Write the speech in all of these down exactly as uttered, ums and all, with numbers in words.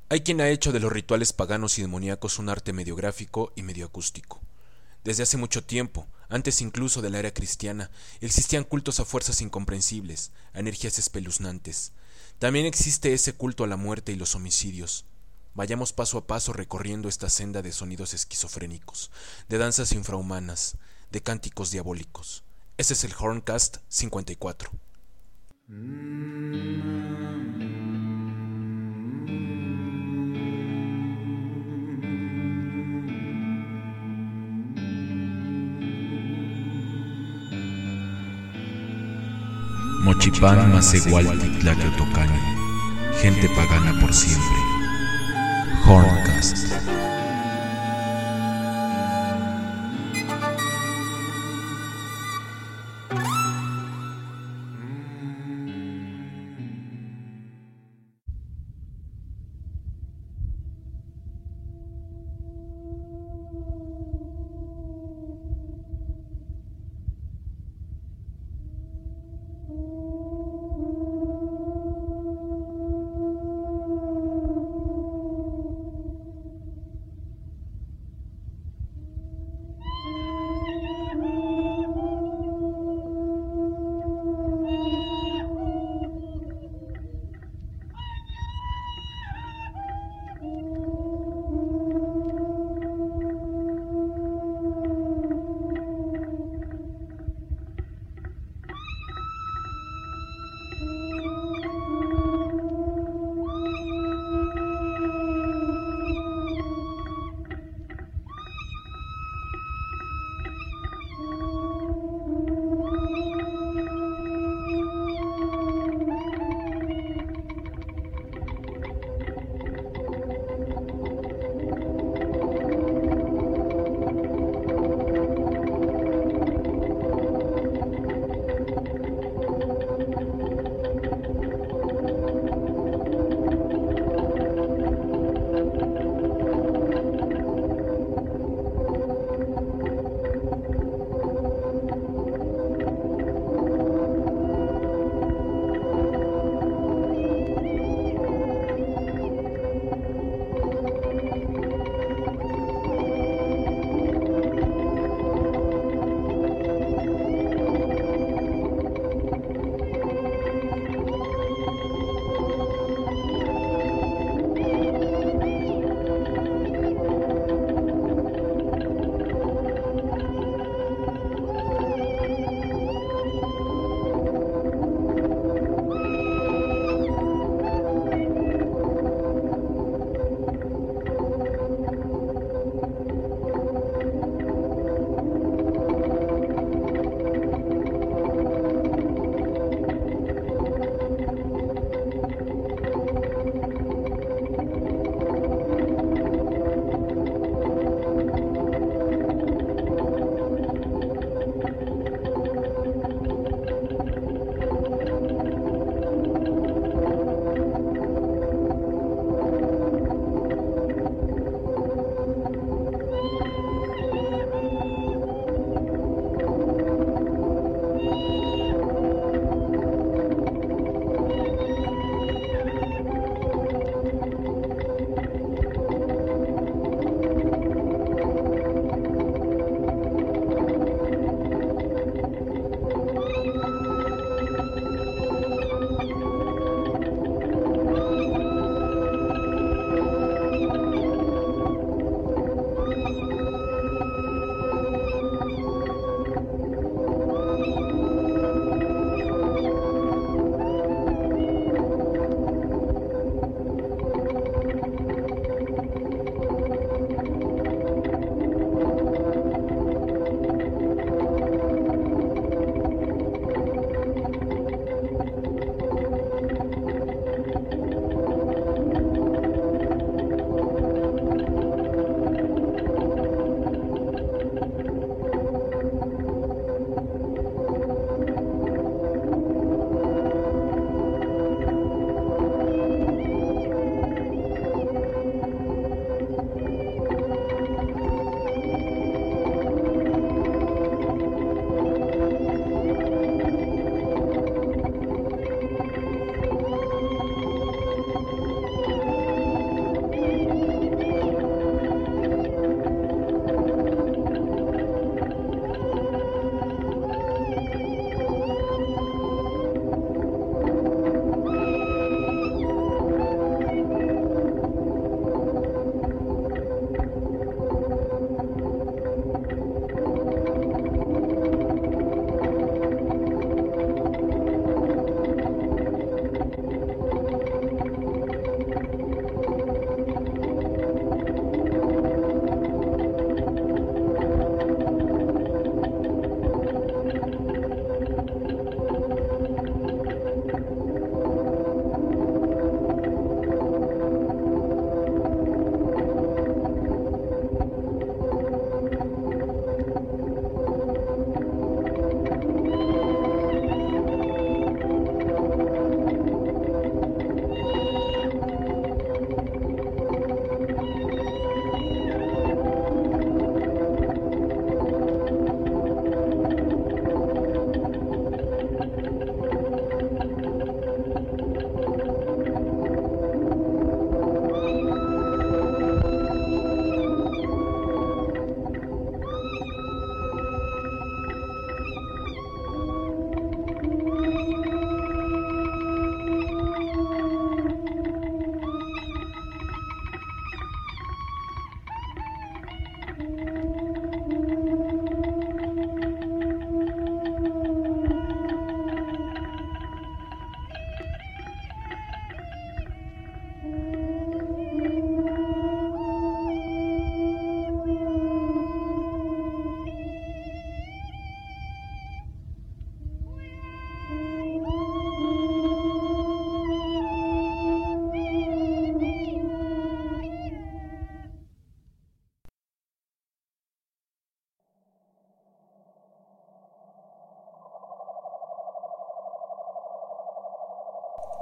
Hay quien ha hecho de los rituales paganos y demoníacos un arte medio gráfico y medio acústico. Desde hace mucho tiempo, antes incluso de la era cristiana, existían cultos a fuerzas incomprensibles, a energías espeluznantes. También existe ese culto a la muerte y los homicidios. Vayamos paso a paso recorriendo esta senda de sonidos esquizofrénicos, de danzas infrahumanas, de cánticos diabólicos. Ese es el Horncast cincuenta y cuatro. Mochipán Masehualtitlaqueotocani, gente pagana por siempre. Horncast.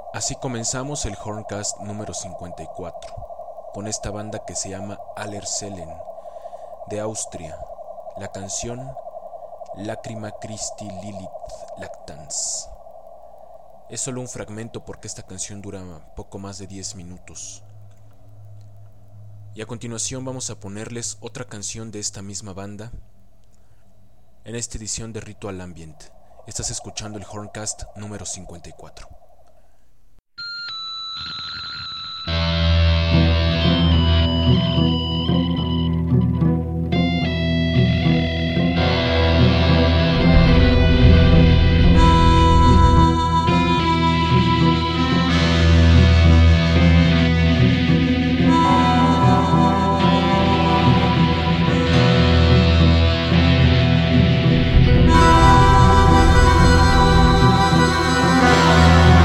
Así comenzamos el Horncast número cincuenta y cuatro, con esta banda que se llama Allersellen, de Austria. La canción Lacrima Christi Lilith Lactans. Es solo un fragmento porque esta canción dura poco más de diez minutos. Y a continuación vamos a ponerles otra canción de esta misma banda en esta edición de Ritual Ambient. Estás escuchando el Horncast número cincuenta y cuatro. Bye.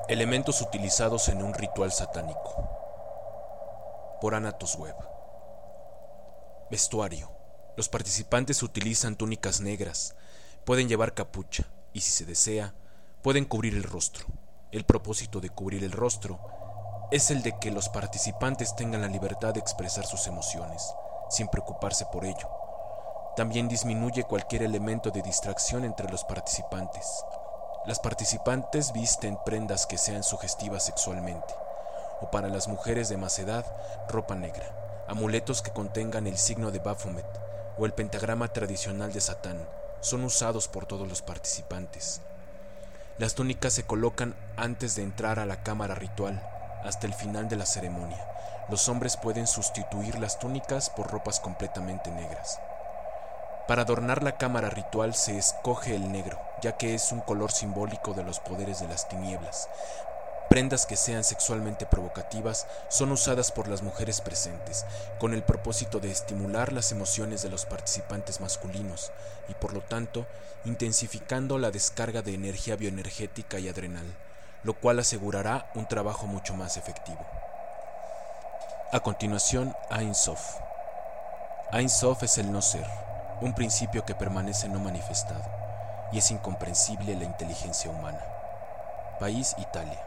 Elementos utilizados en un ritual satánico. Por Anatos Web. Vestuario. Los participantes utilizan túnicas negras, pueden llevar capucha y, si se desea, pueden cubrir el rostro. El propósito de cubrir el rostro es el de que los participantes tengan la libertad de expresar sus emociones, sin preocuparse por ello. También disminuye cualquier elemento de distracción entre los participantes. Las participantes visten prendas que sean sugestivas sexualmente, o para las mujeres de más edad, ropa negra, amuletos que contengan el signo de Baphomet o el pentagrama tradicional de Satán son usados por todos los participantes. Las túnicas se colocan antes de entrar a la cámara ritual, hasta el final de la ceremonia. Los hombres pueden sustituir las túnicas por ropas completamente negras. Para adornar la cámara ritual se escoge el negro, ya que es un color simbólico de los poderes de las tinieblas. Prendas que sean sexualmente provocativas son usadas por las mujeres presentes, con el propósito de estimular las emociones de los participantes masculinos y, por lo tanto, intensificando la descarga de energía bioenergética y adrenal, lo cual asegurará un trabajo mucho más efectivo. A continuación, Ein Sof. Ein Sof es el no ser, un principio que permanece no manifestado, y es incomprensible la inteligencia humana. País: Italia.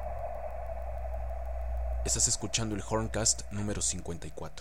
Estás escuchando el Horncast número cincuenta y cuatro.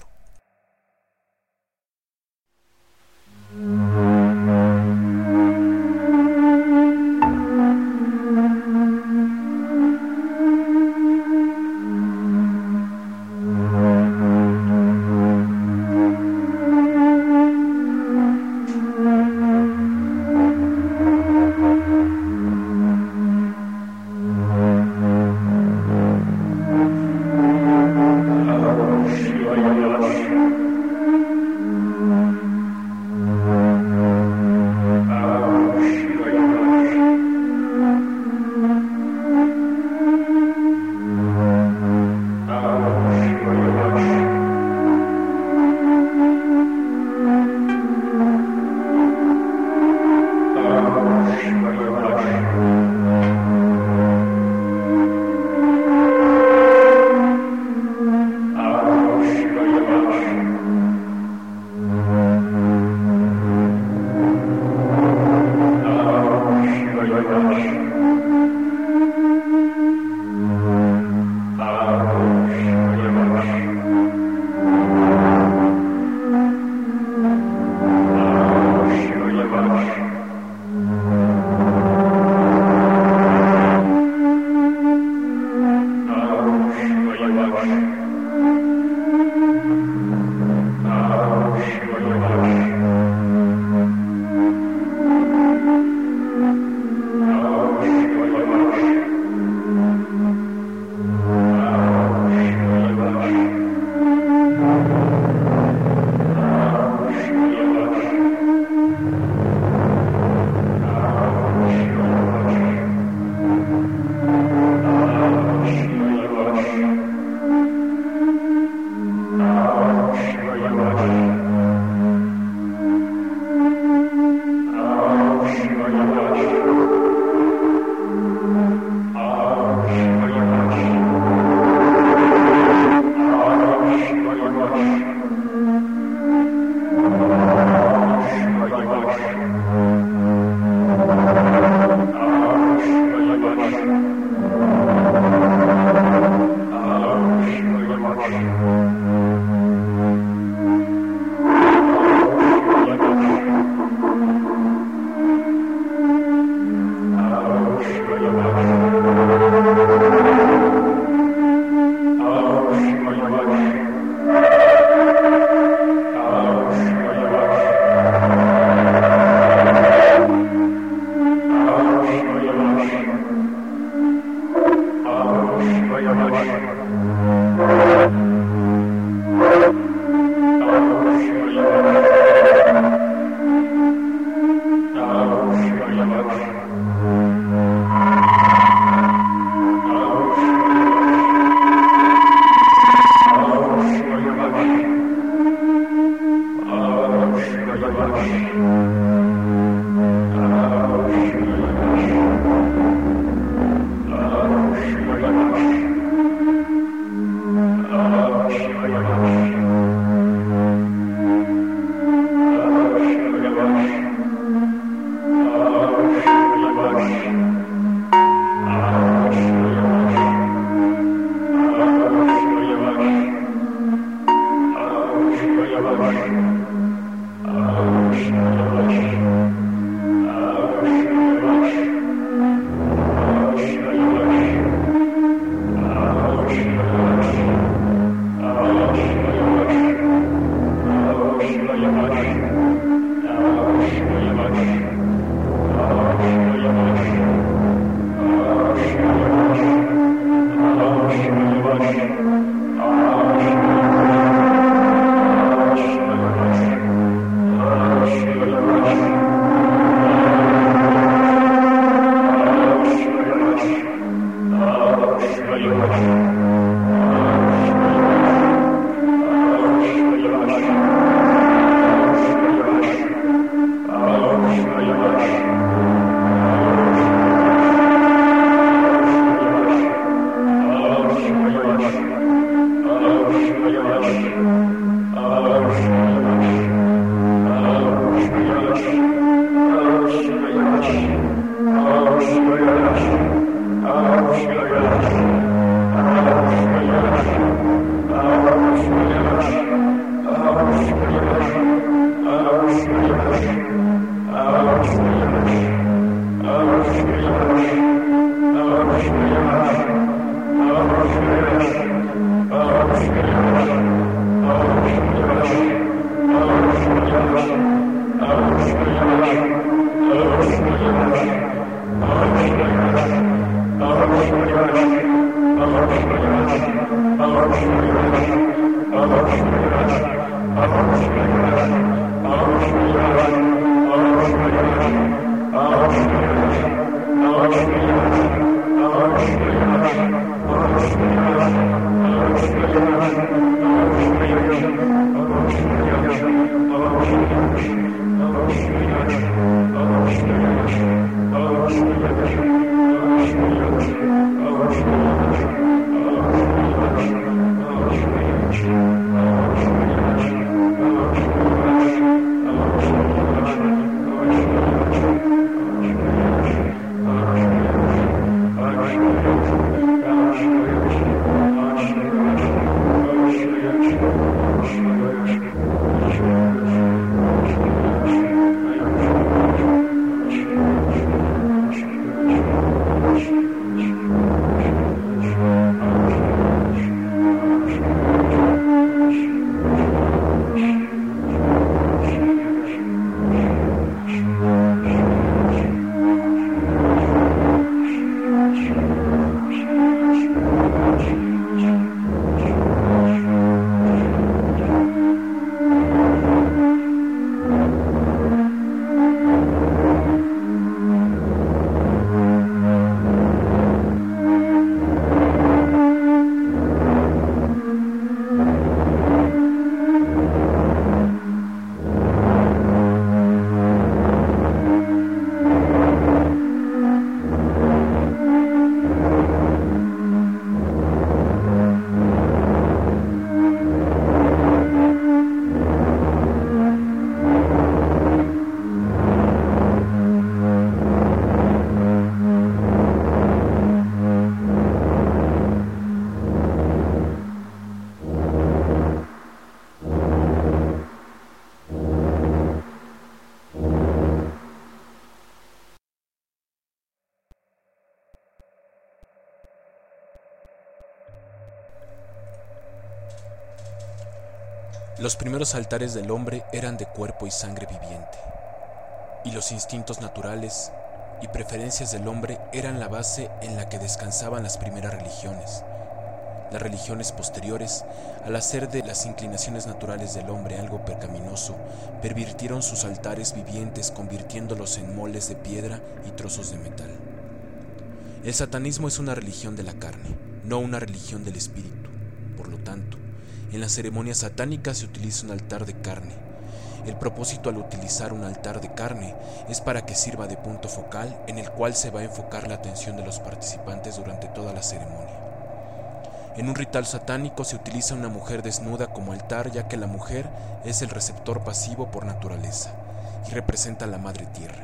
Los primeros altares del hombre eran de cuerpo y sangre viviente, y los instintos naturales y preferencias del hombre eran la base en la que descansaban las primeras religiones. Las religiones posteriores, al hacer de las inclinaciones naturales del hombre algo pecaminoso, pervirtieron sus altares vivientes convirtiéndolos en moles de piedra y trozos de metal. El satanismo es una religión de la carne, no una religión del espíritu. Por lo tanto, en las ceremonias satánicas se utiliza un altar de carne. El propósito al utilizar un altar de carne es para que sirva de punto focal en el cual se va a enfocar la atención de los participantes durante toda la ceremonia. En un ritual satánico se utiliza una mujer desnuda como altar, ya que la mujer es el receptor pasivo por naturaleza y representa a la madre tierra.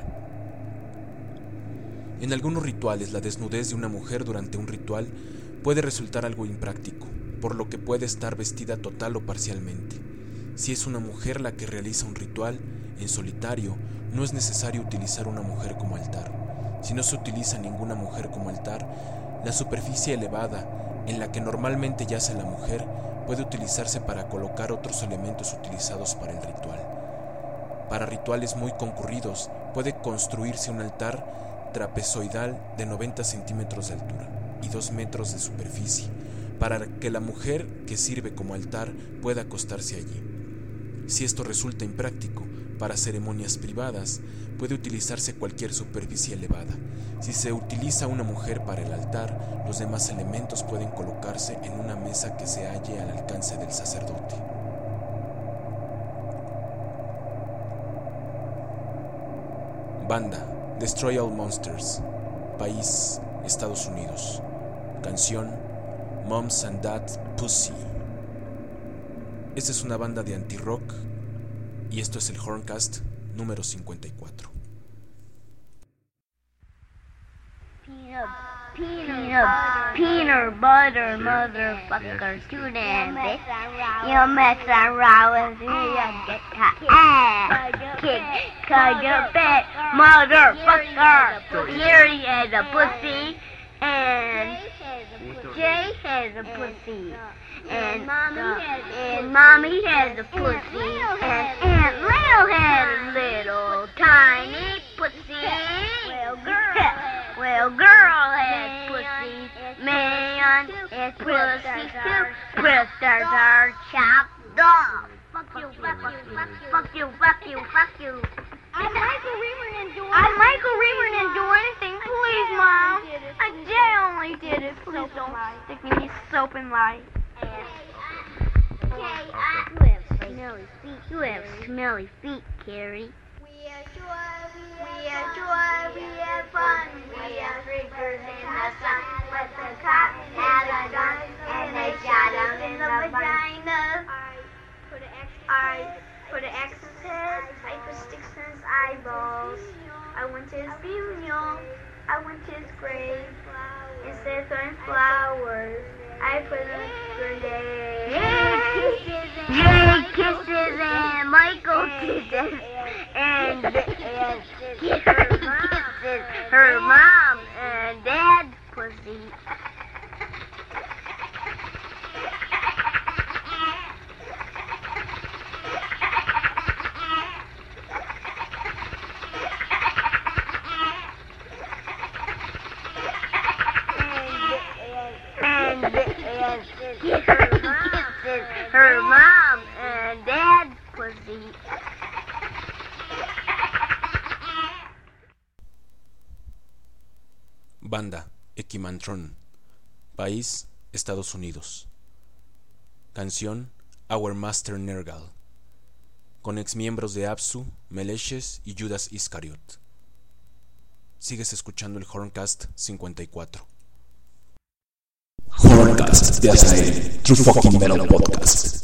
En algunos rituales, la desnudez de una mujer durante un ritual puede resultar algo impráctico, por lo que puede estar vestida total o parcialmente. Si es una mujer la que realiza un ritual en solitario, no es necesario utilizar una mujer como altar. Si no se utiliza ninguna mujer como altar, la superficie elevada en la que normalmente yace la mujer puede utilizarse para colocar otros elementos utilizados para el ritual. Para rituales muy concurridos puede construirse un altar trapezoidal de noventa centímetros de altura y dos metros de superficie, para que la mujer que sirve como altar pueda acostarse allí. Si esto resulta impráctico, para ceremonias privadas puede utilizarse cualquier superficie elevada. Si se utiliza una mujer para el altar, los demás elementos pueden colocarse en una mesa que se halle al alcance del sacerdote. Banda, Destroy All Monsters. País, Estados Unidos. Canción, Moms and Dad Pussy. Esta es una banda de anti-rock y esto es el Horncast número cincuenta y cuatro. Peanut, peanut, peanut butter, motherfucker, too damn bitch. You mess around with me, you get the ass kicked, cause you're bad, motherfucker. Here he has a pussy, and Jay has a pussy. And mommy, uh, has and mommy has a pussy, and Aunt Lil has a little tiny pussy. Well, girl, well, girl has pussy. Man has pussy too. Twisters are chopped off. Fuck you, fuck you, fuck you, fuck you, fuck you, fuck you. I'm Michael Reamer and do I'm Michael Reamer and do anything, please, Mom. I Jay only did it. Please don't stick me with soap and light. Okay, I, you have smelly feet. You have smelly feet, Carrie. We are joy, we are joy, we are fun. We are freakers in the sun. But the cop had a gun and they shot him in the vagina. I put an X. I put an X in his head. I put sticks in his eyeballs. I went to his funeral. I went to his grave. Instead of throwing flowers, I put a grenade. Jay kisses and Michael kisses and, and kisses her mom and dad's pussy. Kisses her mom and dad's pussy. Banda, Equimantron. País, Estados Unidos. Canción, Our Master Nergal. Con exmiembros de Apsu, Meleshes y Judas Iscariot. Sigues escuchando el Horncast cincuenta y cuatro. Horncast de Azael, True Fucking Metal Podcast.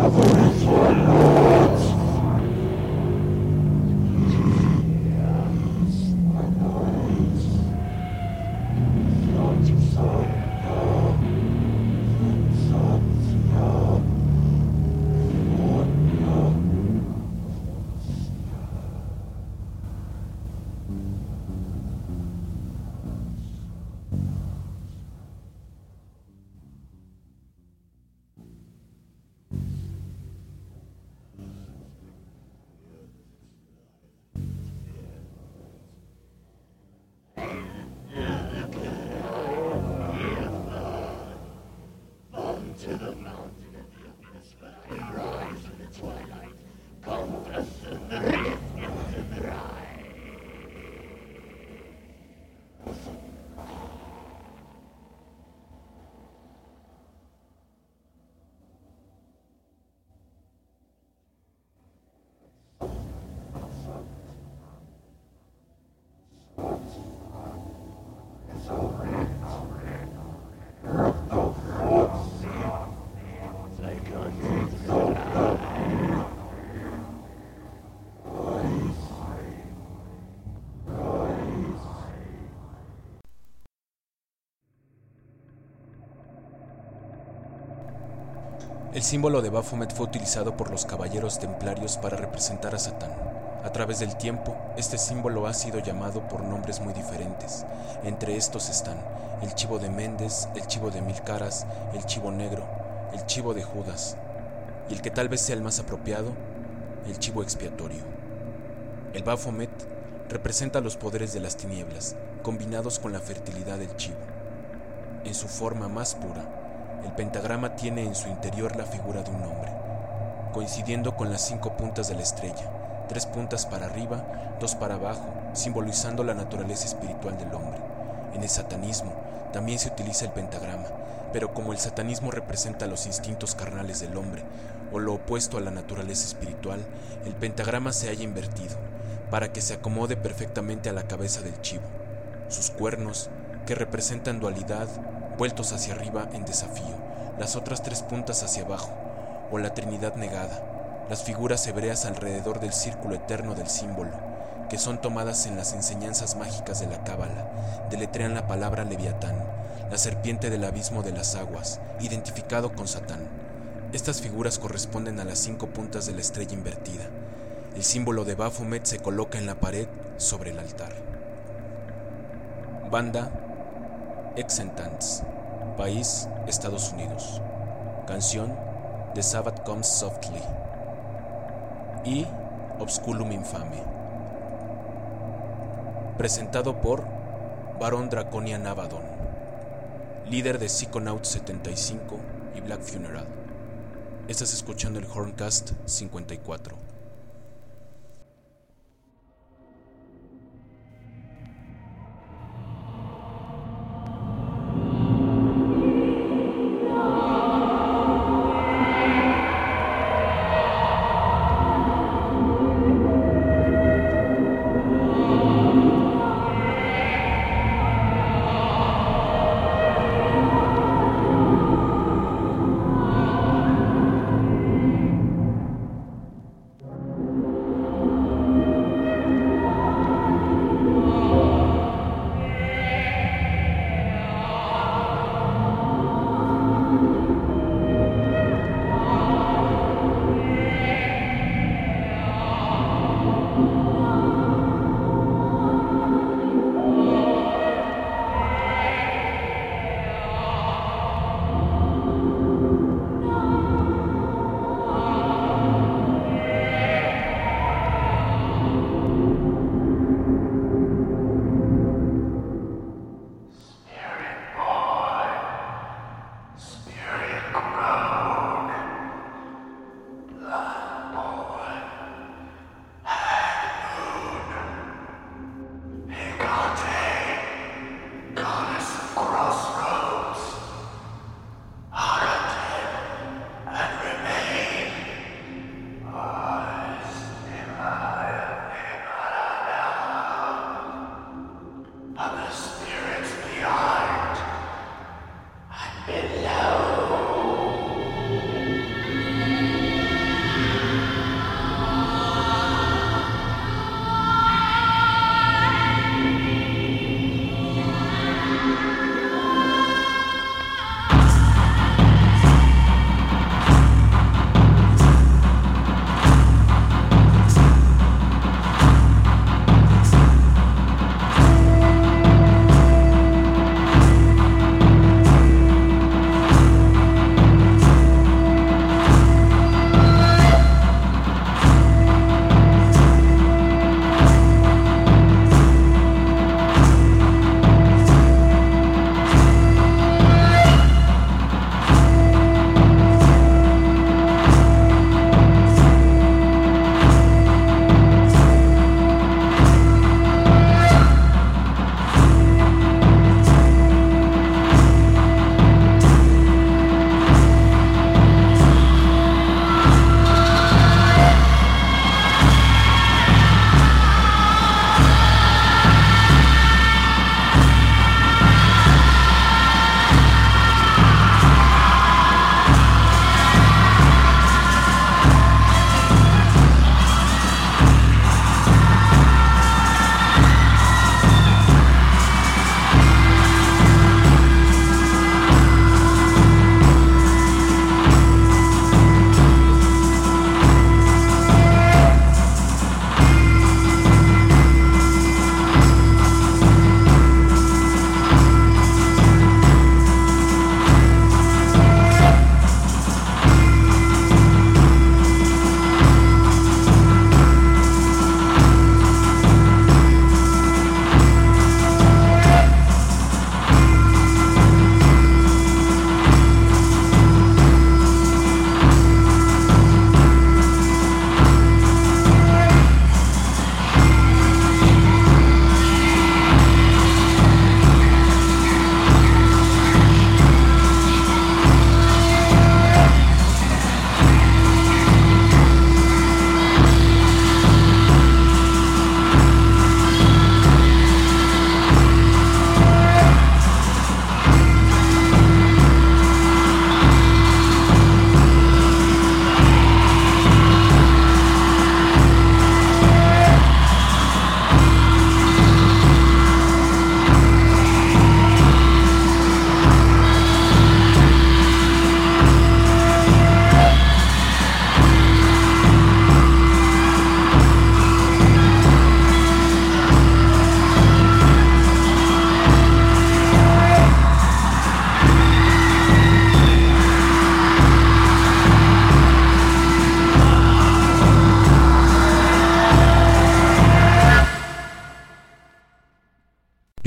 El símbolo de Baphomet fue utilizado por los caballeros templarios para representar a Satán. A través del tiempo, este símbolo ha sido llamado por nombres muy diferentes. Entre estos están el chivo de Méndez, el chivo de Mil Caras, el chivo negro, el chivo de Judas, y el que tal vez sea el más apropiado, el chivo expiatorio. El Baphomet representa los poderes de las tinieblas, combinados con la fertilidad del chivo. En su forma más pura, el pentagrama tiene en su interior la figura de un hombre, coincidiendo con las cinco puntas de la estrella, tres puntas para arriba, dos para abajo, simbolizando la naturaleza espiritual del hombre. En el satanismo también se utiliza el pentagrama, pero como el satanismo representa los instintos carnales del hombre, o lo opuesto a la naturaleza espiritual, el pentagrama se halla invertido, para que se acomode perfectamente a la cabeza del chivo. Sus cuernos, que representan dualidad, vueltos hacia arriba en desafío, las otras tres puntas hacia abajo, o la Trinidad negada, las figuras hebreas alrededor del círculo eterno del símbolo, que son tomadas en las enseñanzas mágicas de la Cábala, deletrean la palabra Leviatán, la serpiente del abismo de las aguas, identificado con Satán. Estas figuras corresponden a las cinco puntas de la estrella invertida. El símbolo de Baphomet se coloca en la pared sobre el altar. Banda Exentants, país Estados Unidos. Canción The Sabbath Comes Softly y Obsculum Infame. Presentado por Baron Draconian Abaddon, líder de Psychonauts setenta y cinco y Black Funeral. Estás escuchando el Horncast cincuenta y cuatro.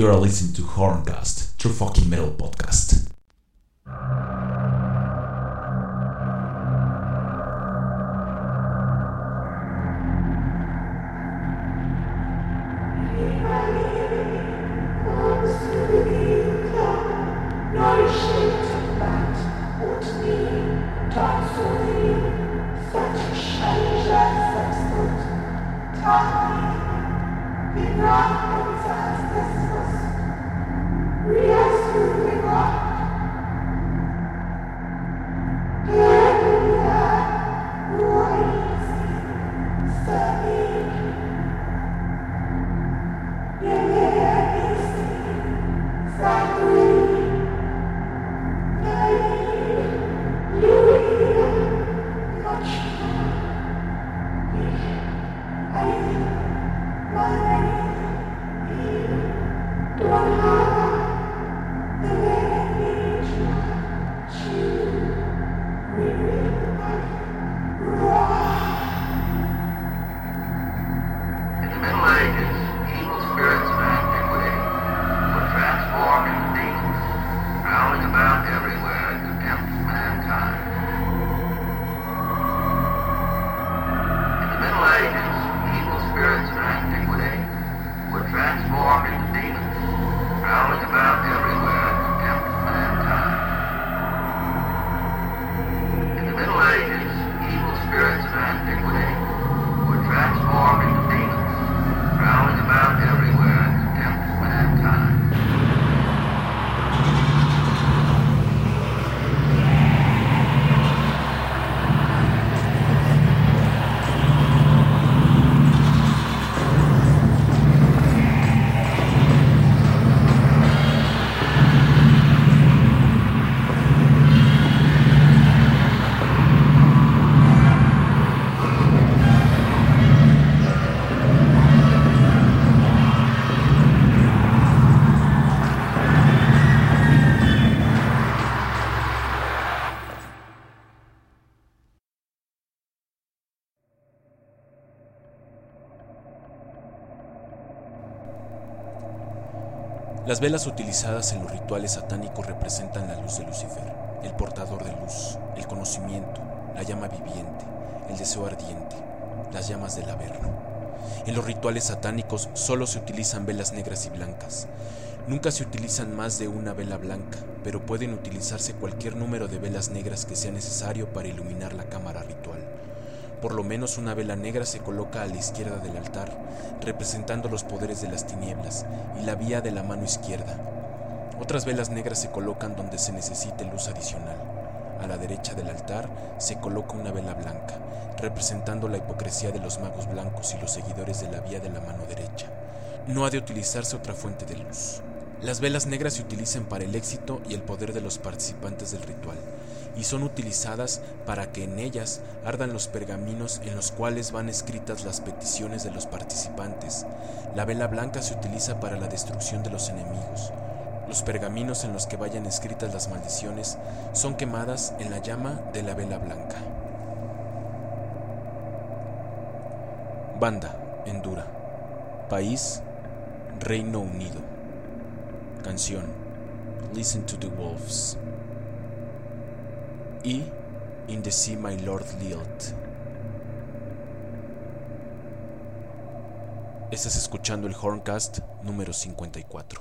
You are listening to Horncast, True Fucking Metal Podcast. Las velas utilizadas en los rituales satánicos representan la luz de Lucifer, el portador de luz, el conocimiento, la llama viviente, el deseo ardiente, las llamas del Averno. En los rituales satánicos solo se utilizan velas negras y blancas. Nunca se utilizan más de una vela blanca, pero pueden utilizarse cualquier número de velas negras que sea necesario para iluminar la cámara ritual. Por lo menos una vela negra se coloca a la izquierda del altar, representando los poderes de las tinieblas, y la vía de la mano izquierda. Otras velas negras se colocan donde se necesite luz adicional. A la derecha del altar se coloca una vela blanca, representando la hipocresía de los magos blancos y los seguidores de la vía de la mano derecha. No ha de utilizarse otra fuente de luz. Las velas negras se utilizan para el éxito y el poder de los participantes del ritual, y son utilizadas para que en ellas ardan los pergaminos en los cuales van escritas las peticiones de los participantes. La vela blanca se utiliza para la destrucción de los enemigos. Los pergaminos en los que vayan escritas las maldiciones son quemadas en la llama de la vela blanca. Banda, Endura. País, Reino Unido. Canción, Listen to the Wolves. Y In the Sea My Lord Lilt. Estás escuchando el Horncast número cincuenta y cuatro.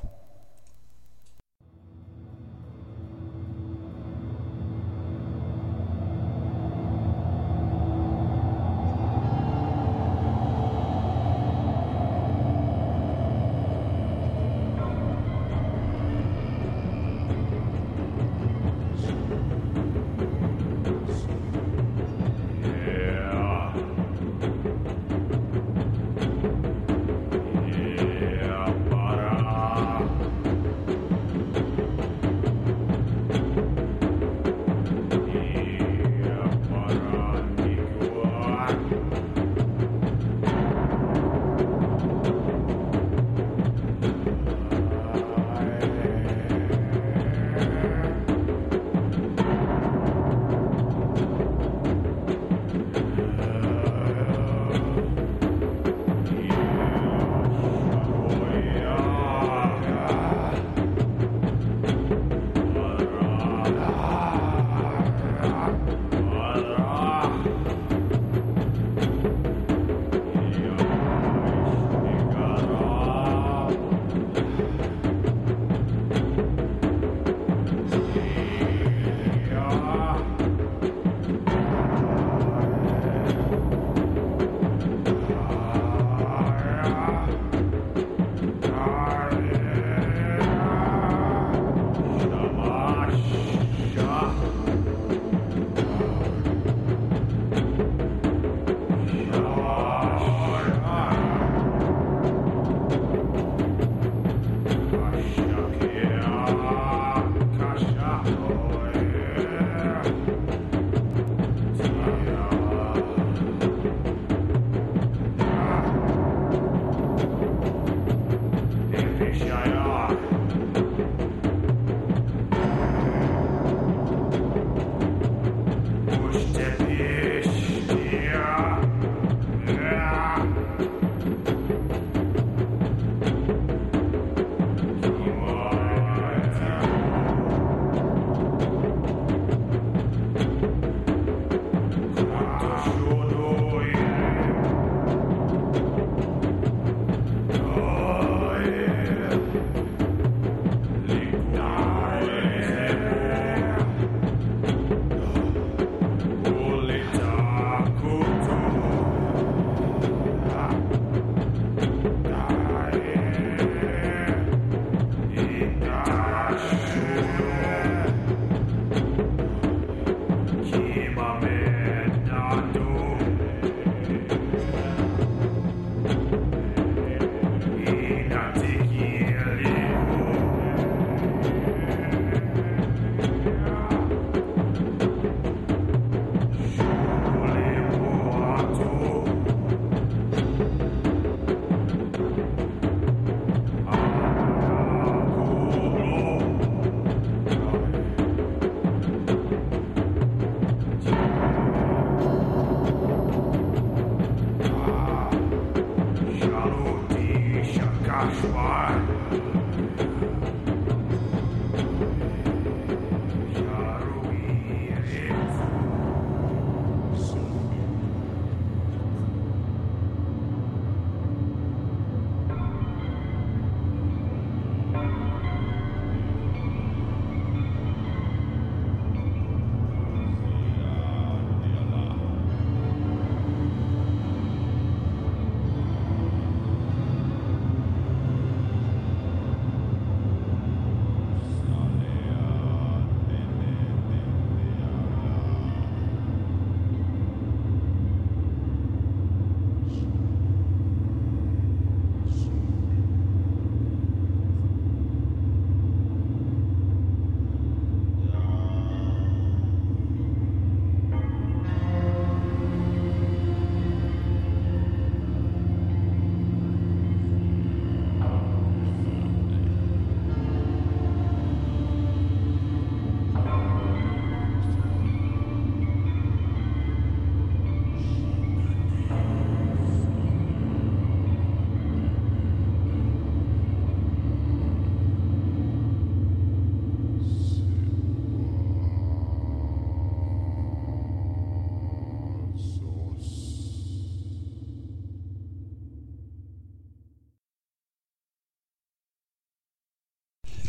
Yeah, para.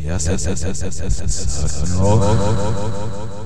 Yes, yes, yes, yes, yes, yes, yes. No.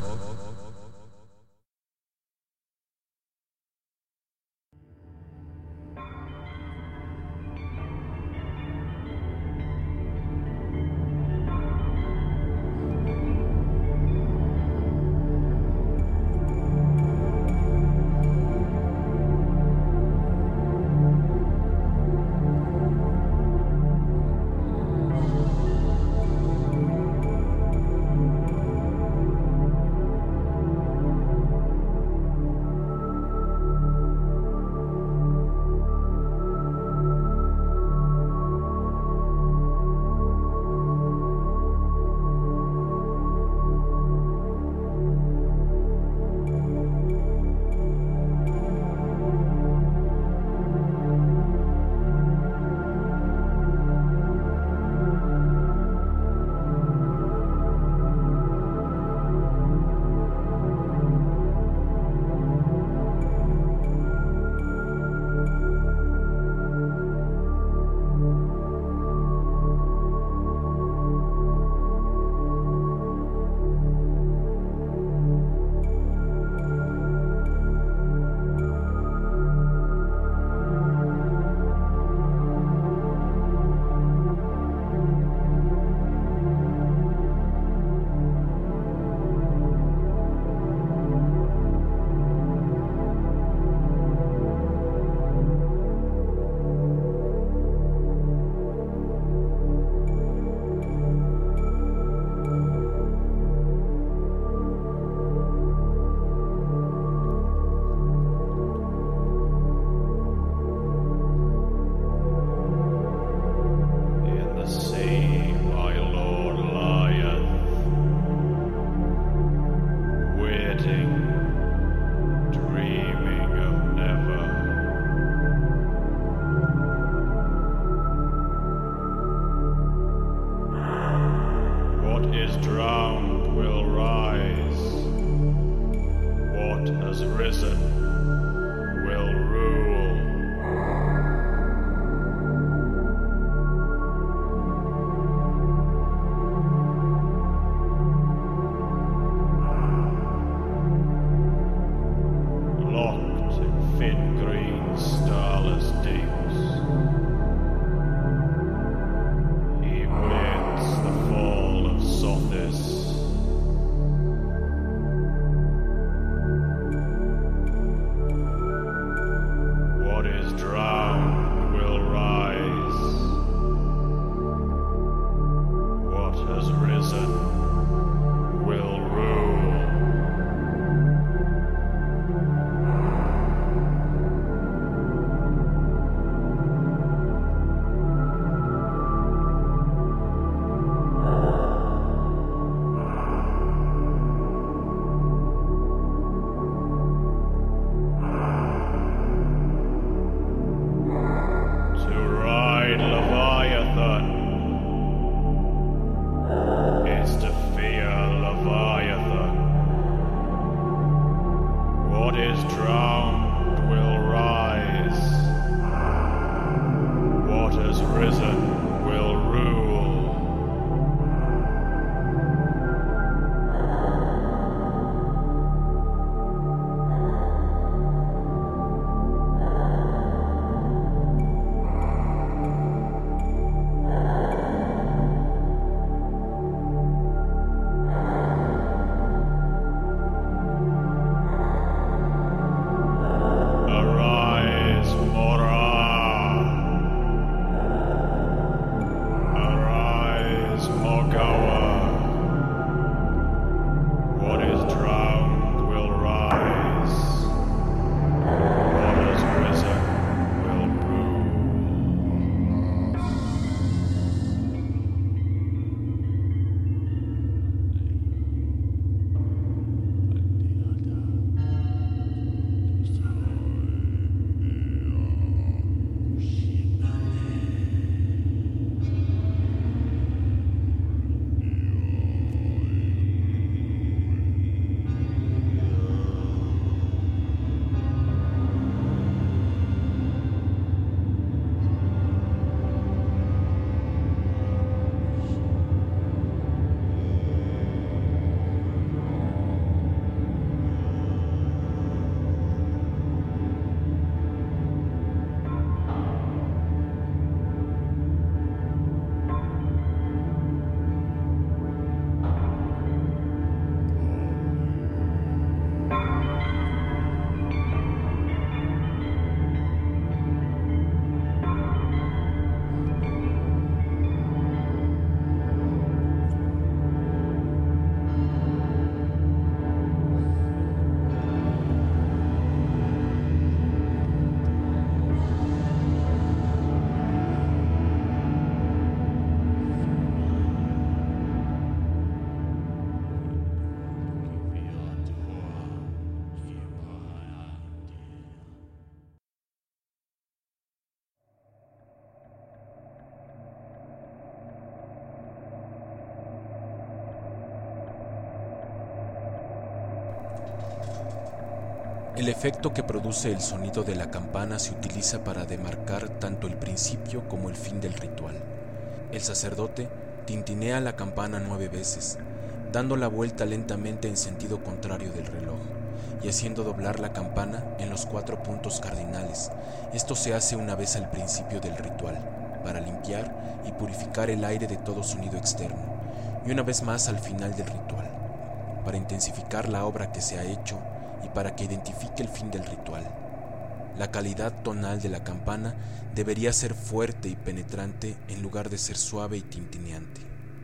El efecto que produce el sonido de la campana se utiliza para demarcar tanto el principio como el fin del ritual. El sacerdote tintinea la campana nueve veces, dando la vuelta lentamente en sentido contrario del reloj y haciendo doblar la campana en los cuatro puntos cardinales. Esto se hace una vez al principio del ritual, para limpiar y purificar el aire de todo sonido externo, y una vez más al final del ritual, para intensificar la obra que se ha hecho y para que identifique el fin del ritual. La calidad tonal de la campana debería ser fuerte y penetrante en lugar de ser suave y tintineante.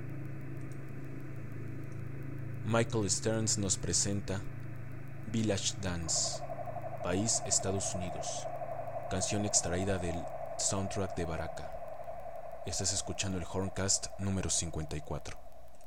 Michael Stearns nos presenta Village Dance, país Estados Unidos, canción extraída del soundtrack de Baraka. Estás escuchando el Horncast número cincuenta y cuatro.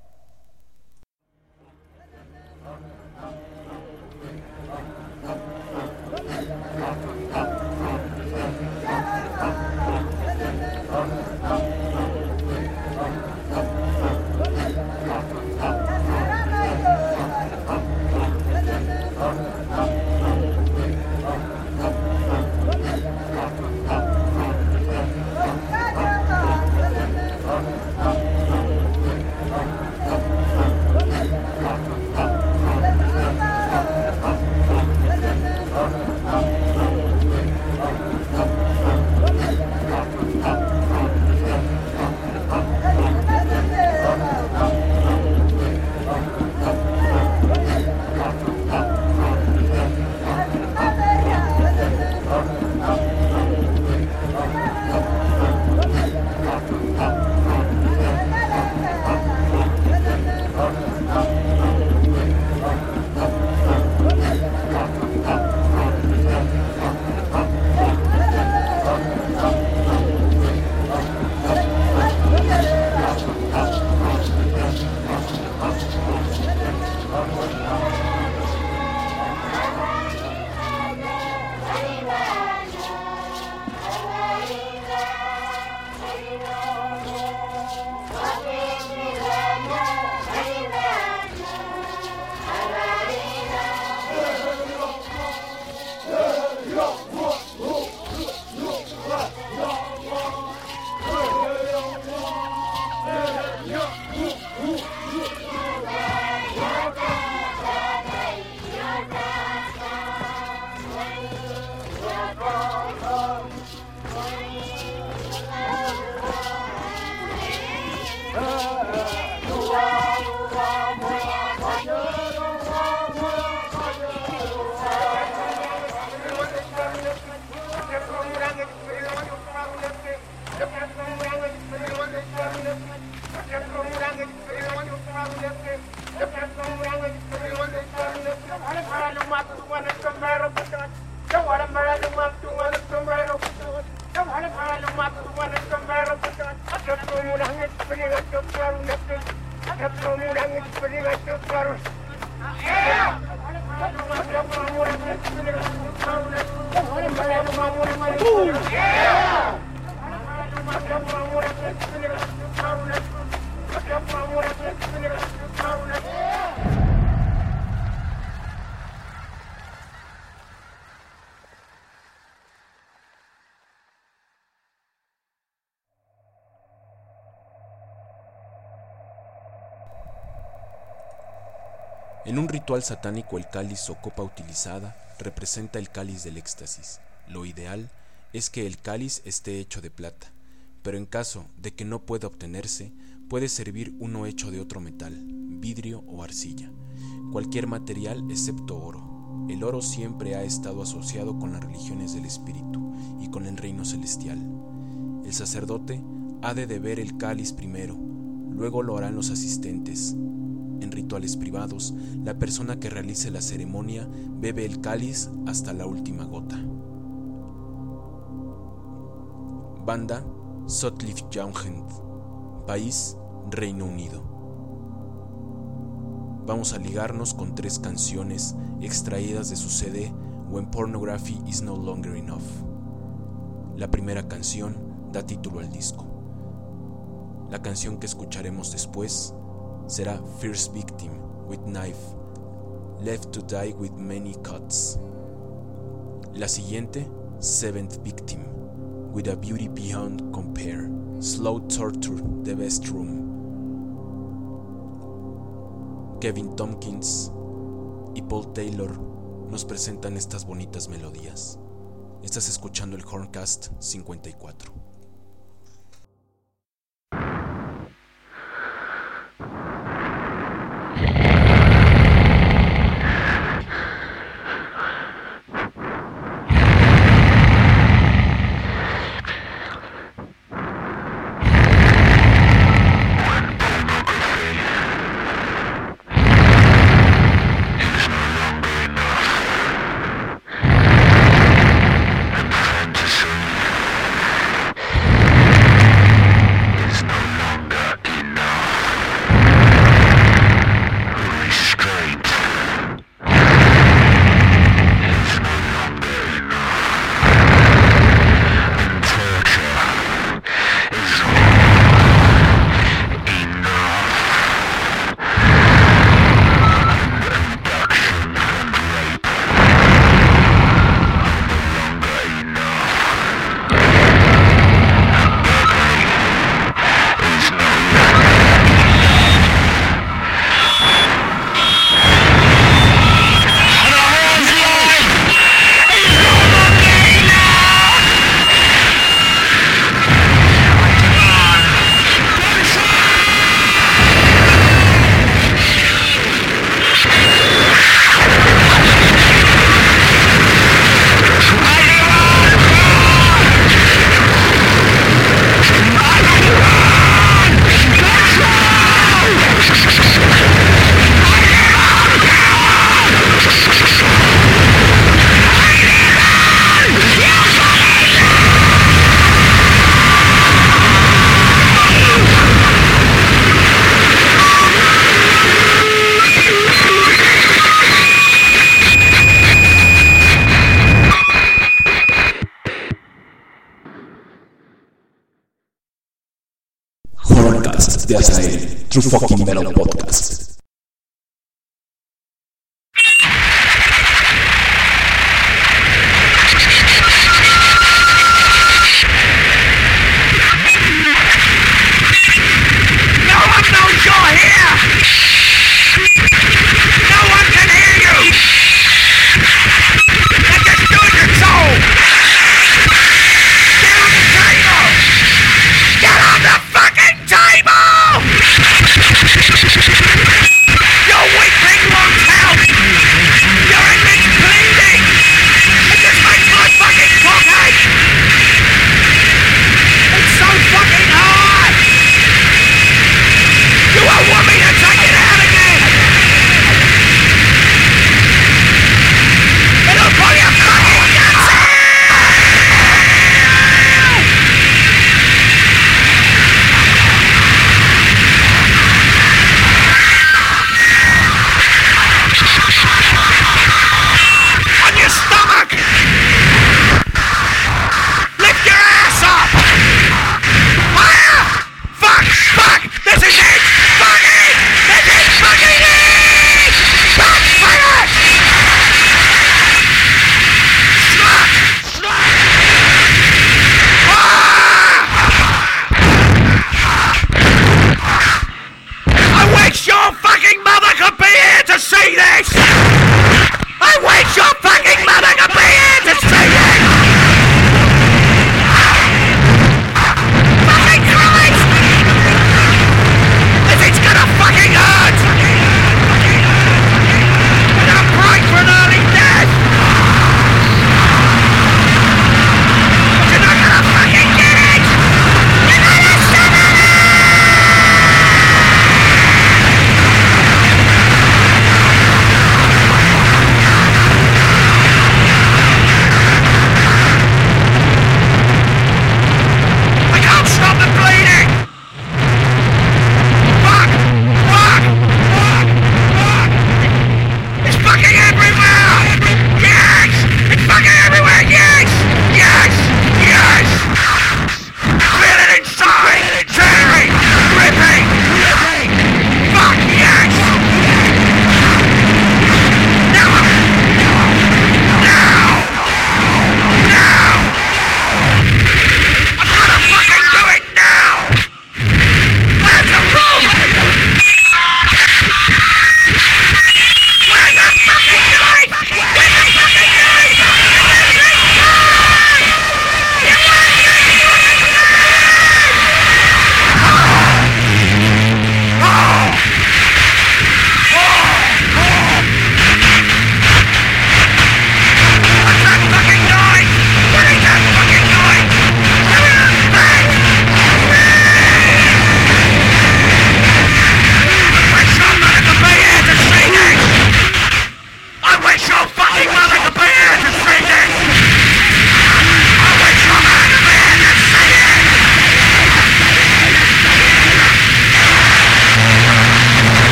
En un ritual satánico, el cáliz o copa utilizada representa el cáliz del éxtasis. Lo ideal es que el cáliz esté hecho de plata, pero en caso de que no pueda obtenerse, puede servir uno hecho de otro metal, vidrio o arcilla, cualquier material excepto oro. El oro siempre ha estado asociado con las religiones del espíritu y con el reino celestial. El sacerdote ha de beber el cáliz primero, luego lo harán los asistentes. En rituales privados, la persona que realice la ceremonia bebe el cáliz hasta la última gota. Banda Sotliff Youngend, país Reino Unido. Vamos a ligarnos con tres canciones extraídas de su C D When Pornography is No Longer Enough. La primera canción da título al disco. La canción que escucharemos después será First Victim with Knife, Left to Die with Many Cuts. La siguiente, Seventh Victim, With a Beauty Beyond Compare, Slow Torture, The Best Room. Kevin Tompkins y Paul Taylor nos presentan estas bonitas melodías. Estás escuchando el Horncast cincuenta y cuatro. De Azael, True Fucking Metal Podcast. Get on the fucking table!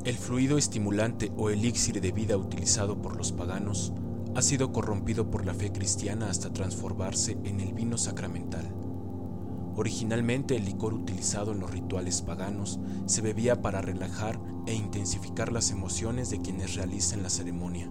El fluido estimulante o elixir de vida utilizado por los paganos ha sido corrompido por la fe cristiana hasta transformarse en el vino sacramental. Originalmente, el licor utilizado en los rituales paganos se bebía para relajar e intensificar las emociones de quienes realizan la ceremonia.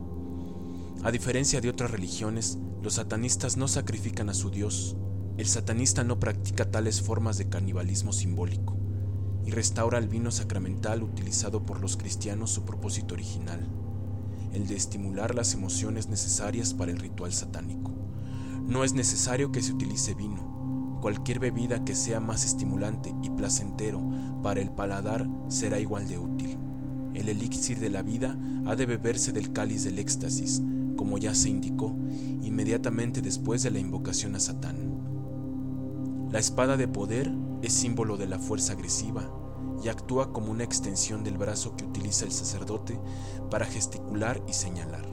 A diferencia de otras religiones, los satanistas no sacrifican a su Dios. El satanista no practica tales formas de canibalismo simbólico y restaura el vino sacramental utilizado por los cristianos su propósito original, el de estimular las emociones necesarias para el ritual satánico. No es necesario que se utilice vino. Cualquier bebida que sea más estimulante y placentero para el paladar será igual de útil. El elixir de la vida ha de beberse del cáliz del éxtasis, como ya se indicó, inmediatamente después de la invocación a Satán. La espada de poder es símbolo de la fuerza agresiva y actúa como una extensión del brazo que utiliza el sacerdote para gesticular y señalar.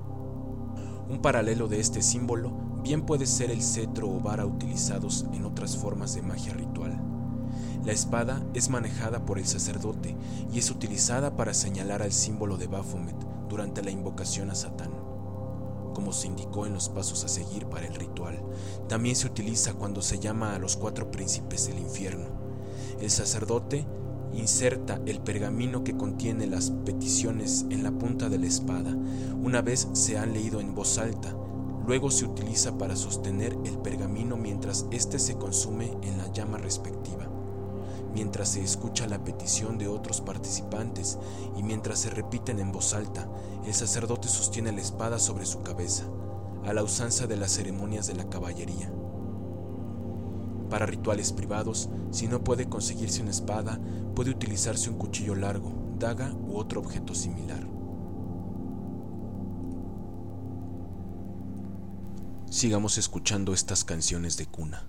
Un paralelo de este símbolo bien puede ser el cetro o vara utilizados en otras formas de magia ritual. La espada es manejada por el sacerdote y es utilizada para señalar al símbolo de Baphomet durante la invocación a Satán. Como se indicó en los pasos a seguir para el ritual, también se utiliza cuando se llama a los cuatro príncipes del infierno. El sacerdote inserta el pergamino que contiene las peticiones en la punta de la espada, una vez se han leído en voz alta. Luego se utiliza para sostener el pergamino mientras éste se consume en la llama respectiva, mientras se escucha la petición de otros participantes y mientras se repiten en voz alta. El sacerdote sostiene la espada sobre su cabeza, a la usanza de las ceremonias de la caballería. Para rituales privados, si no puede conseguirse una espada, puede utilizarse un cuchillo largo, daga u otro objeto similar. Sigamos escuchando estas canciones de cuna.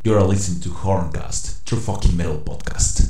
You are listening to Horncast, True Fucking Metal Podcast.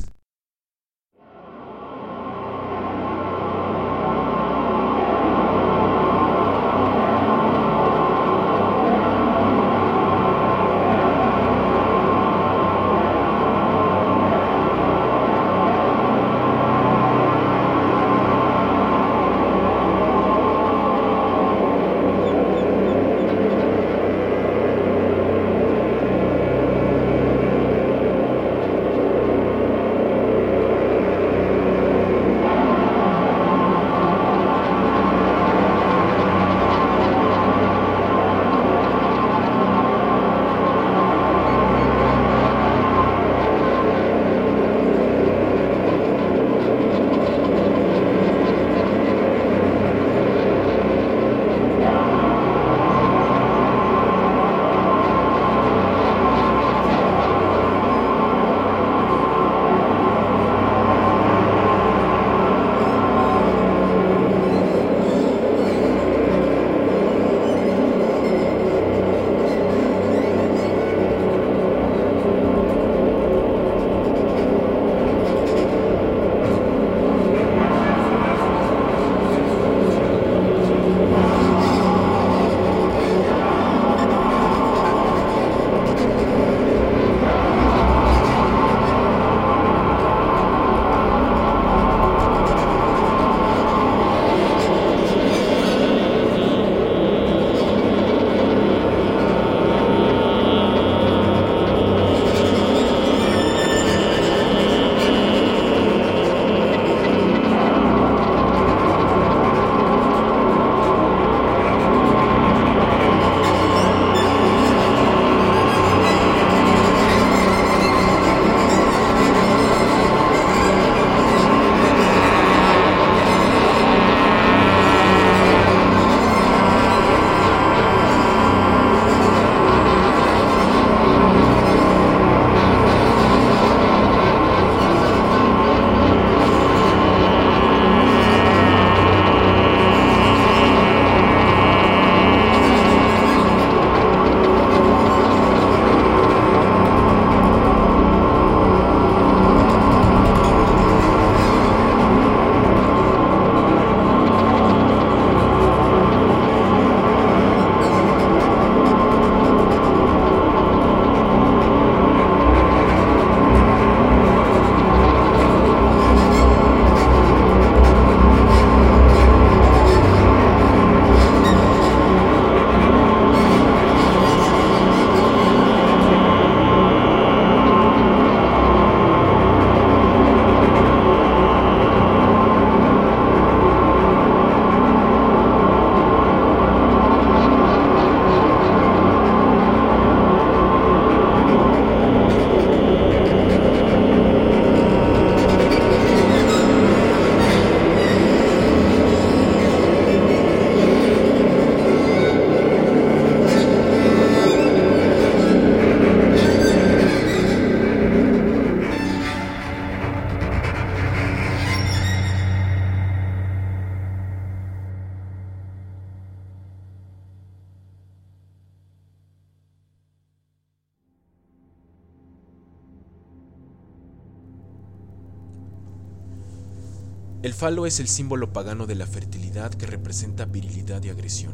El falo es el símbolo pagano de la fertilidad que representa virilidad y agresión.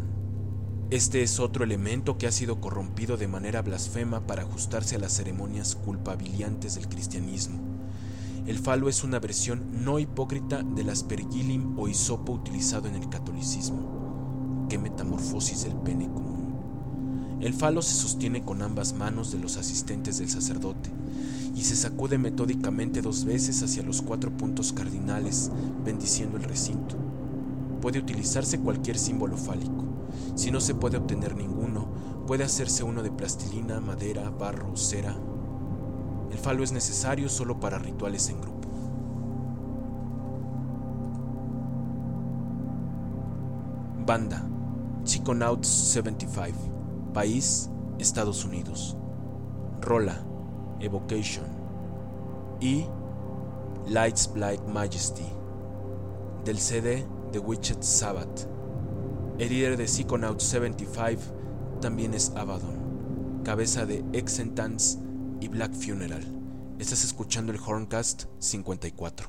Este es otro elemento que ha sido corrompido de manera blasfema para ajustarse a las ceremonias culpabiliantes del cristianismo. El falo es una versión no hipócrita del aspergillum o hisopo utilizado en el catolicismo. ¡Qué metamorfosis del pene común! El falo se sostiene con ambas manos de los asistentes del sacerdote y se sacude metódicamente dos veces hacia los cuatro puntos cardinales, bendiciendo el recinto. Puede utilizarse cualquier símbolo fálico. Si no se puede obtener ninguno, puede hacerse uno de plastilina, madera, barro o cera. El falo es necesario solo para rituales en grupo. Banda: Psychonauts setenta y cinco. País: Estados Unidos. Rola: Evocation. Y Lights Blight Majesty, del C D The Witched Sabbath. El líder de Psychonauts setenta y cinco también es Abaddon, cabeza de Exentance y Black Funeral. Estás escuchando el Horncast cincuenta y cuatro.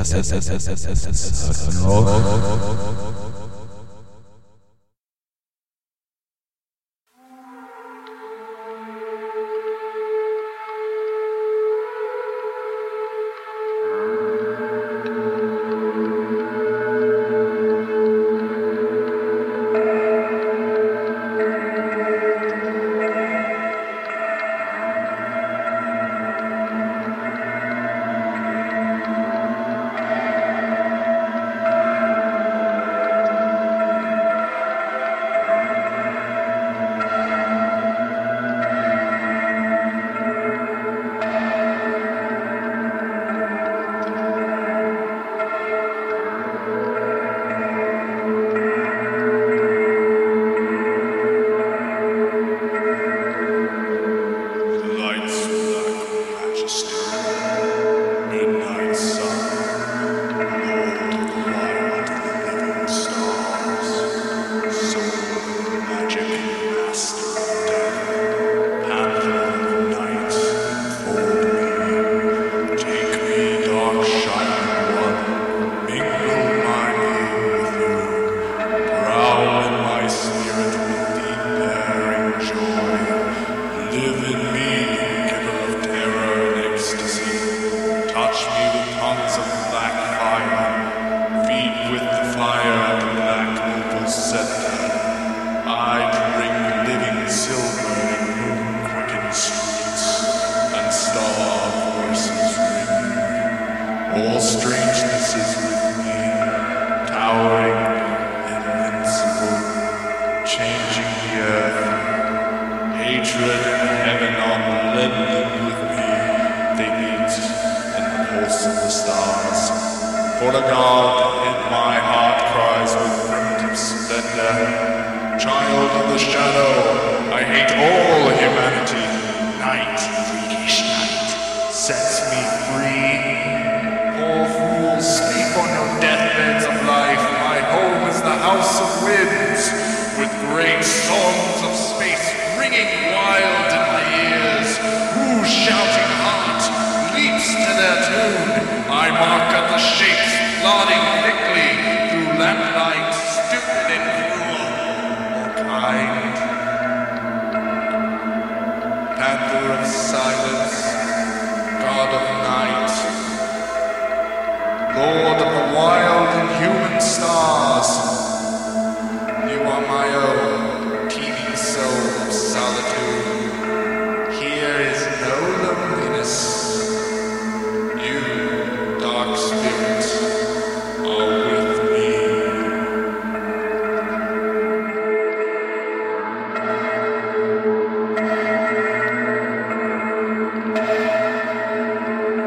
Thank you.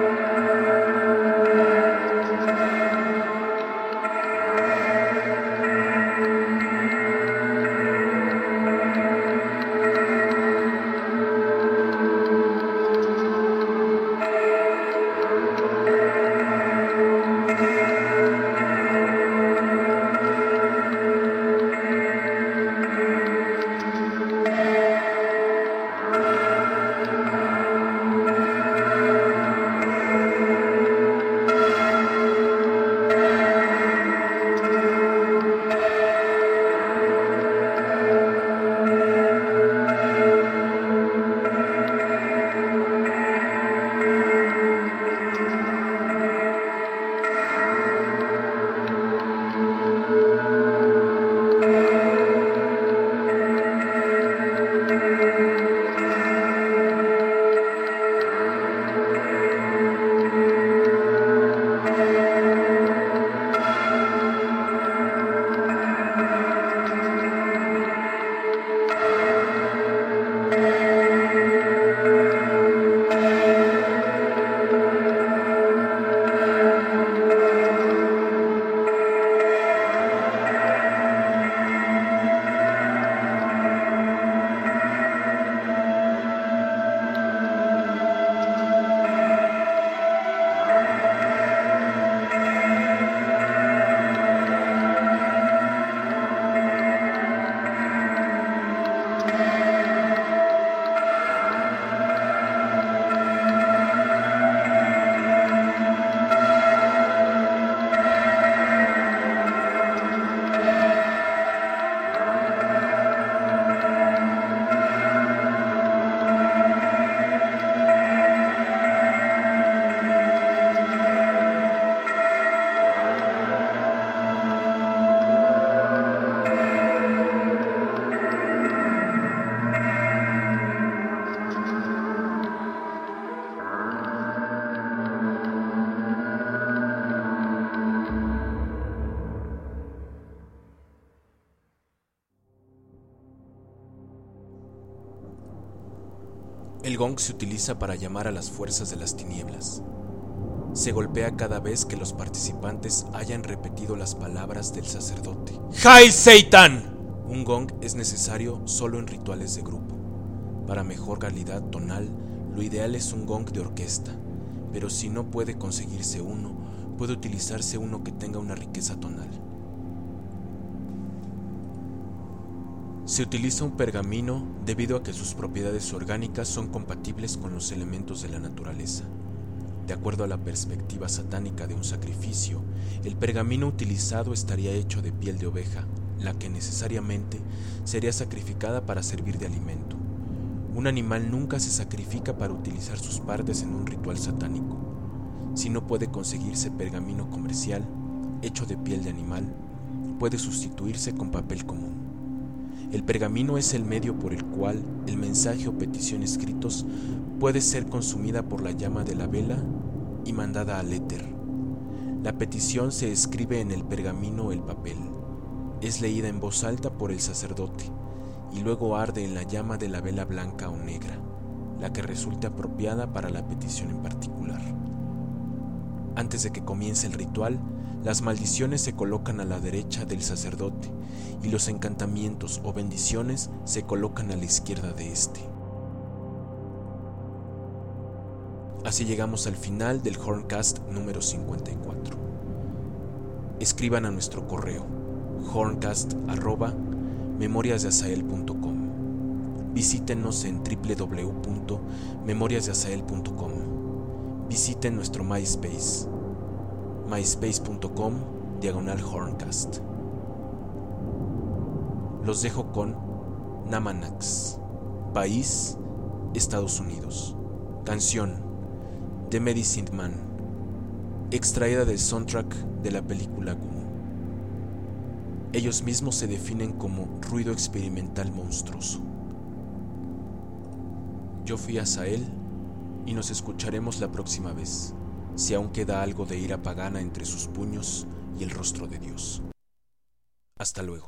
El gong se utiliza para llamar a las fuerzas de las tinieblas. Se golpea cada vez que los participantes hayan repetido las palabras del sacerdote. ¡Hail Satan! Un gong es necesario solo en rituales de grupo. Para mejor calidad tonal, lo ideal es un gong de orquesta, pero si no puede conseguirse uno, puede utilizarse uno que tenga una riqueza tonal. Se utiliza un pergamino debido a que sus propiedades orgánicas son compatibles con los elementos de la naturaleza. De acuerdo a la perspectiva satánica de un sacrificio, el pergamino utilizado estaría hecho de piel de oveja, la que necesariamente sería sacrificada para servir de alimento. Un animal nunca se sacrifica para utilizar sus partes en un ritual satánico. Si no puede conseguirse pergamino comercial, hecho de piel de animal, puede sustituirse con papel común. El pergamino es el medio por el cual el mensaje o petición escritos puede ser consumida por la llama de la vela y mandada al éter. La petición se escribe en el pergamino o el papel, es leída en voz alta por el sacerdote y luego arde en la llama de la vela blanca o negra, la que resulte apropiada para la petición en particular. Antes de que comience el ritual, las maldiciones se colocan a la derecha del sacerdote y los encantamientos o bendiciones se colocan a la izquierda de este. Así llegamos al final del Horncast número cincuenta y cuatro. Escriban a nuestro correo horncast arroba memoriasdeasael punto com. Visítenos en w w w punto memoriasdeasael punto com. Visiten nuestro MySpace, myspace.com diagonal Horncast. Los dejo con Namanax, país, Estados Unidos. Canción The Medicine Man, extraída del soundtrack de la película Gumu. Ellos mismos se definen como ruido experimental monstruoso. Yo fui Asael y nos escucharemos la próxima vez, si aún queda algo de ira pagana entre sus puños y el rostro de Dios. Hasta luego.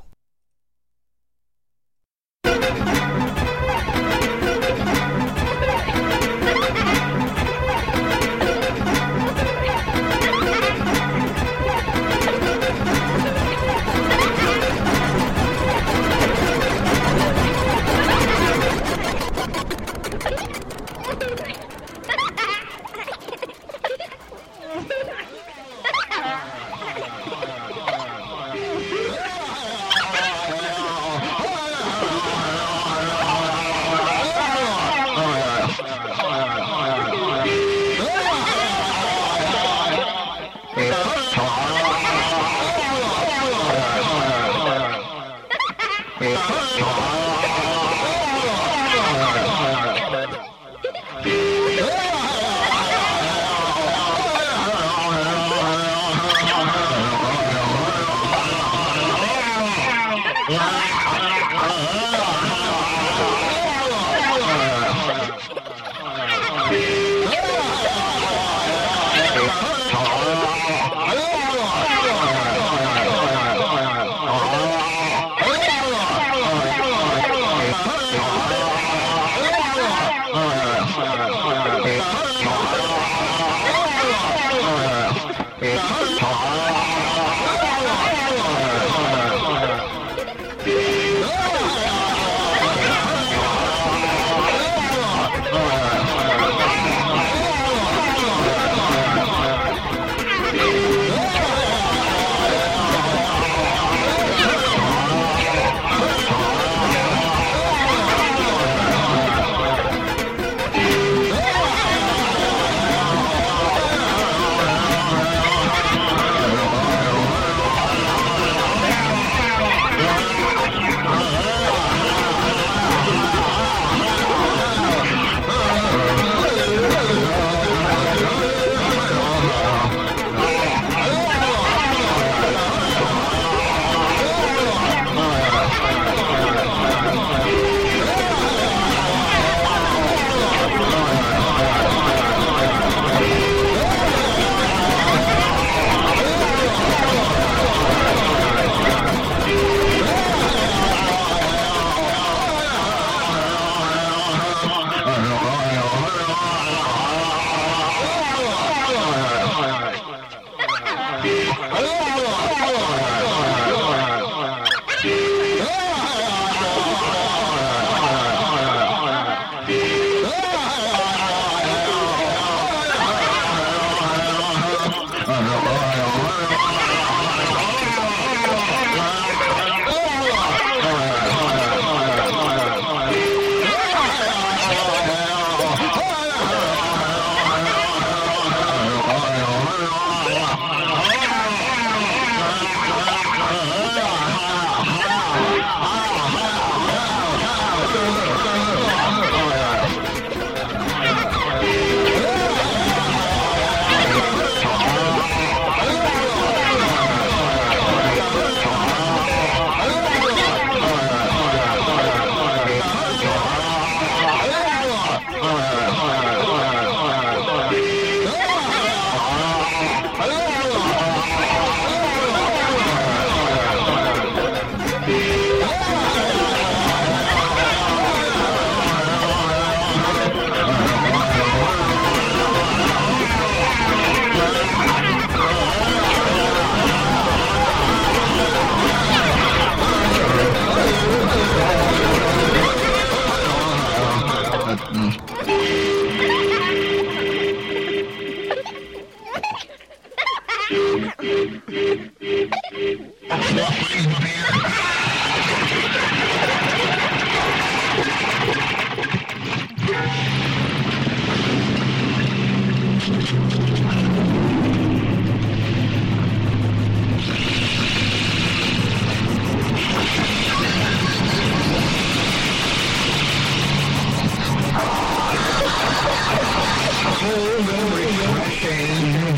cold and refreshing.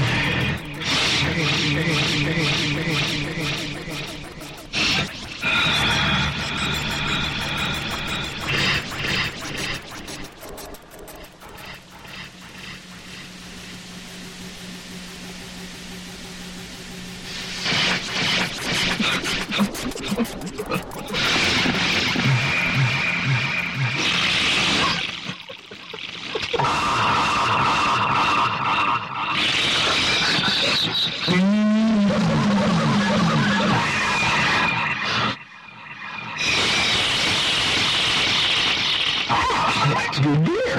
That's good beer.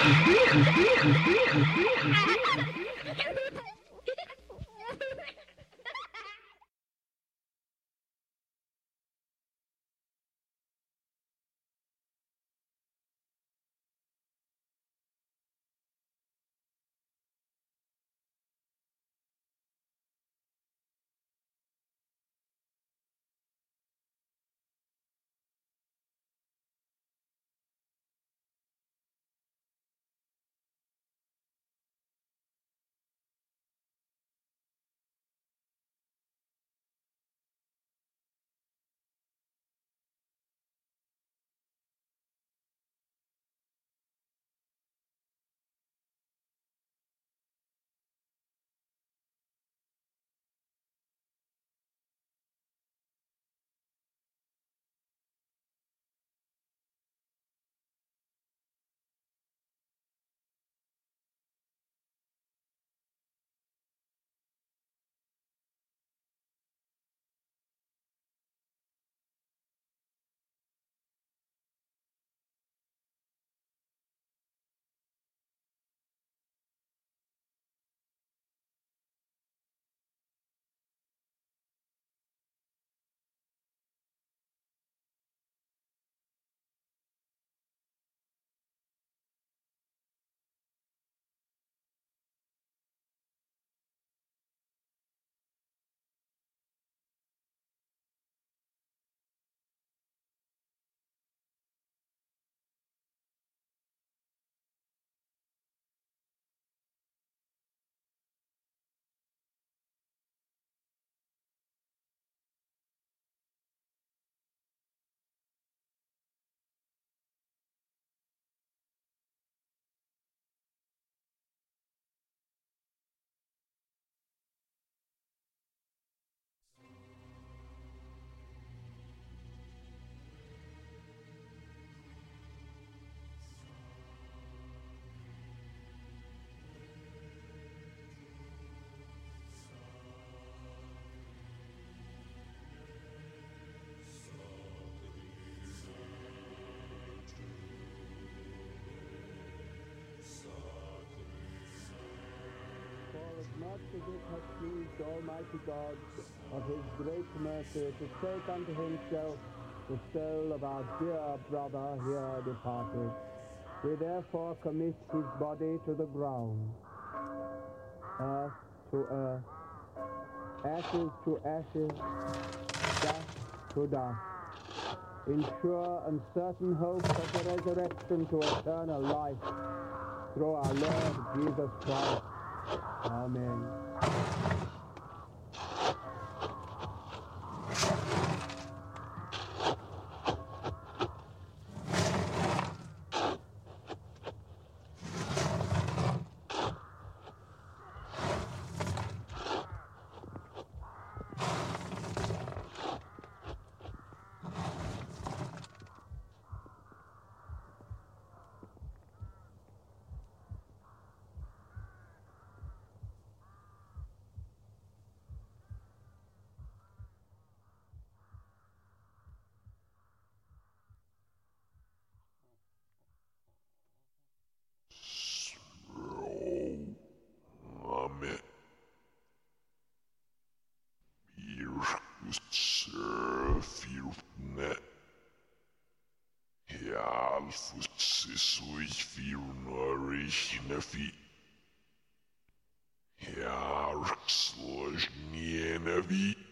Much as it has pleased Almighty God of his great mercy to take unto himself the soul of our dear brother here departed, we therefore commit his body to the ground, earth to earth, ashes to ashes, dust to dust, in sure and certain hope of the resurrection to eternal life through our Lord Jesus Christ. Amen. Jarksložnjenevi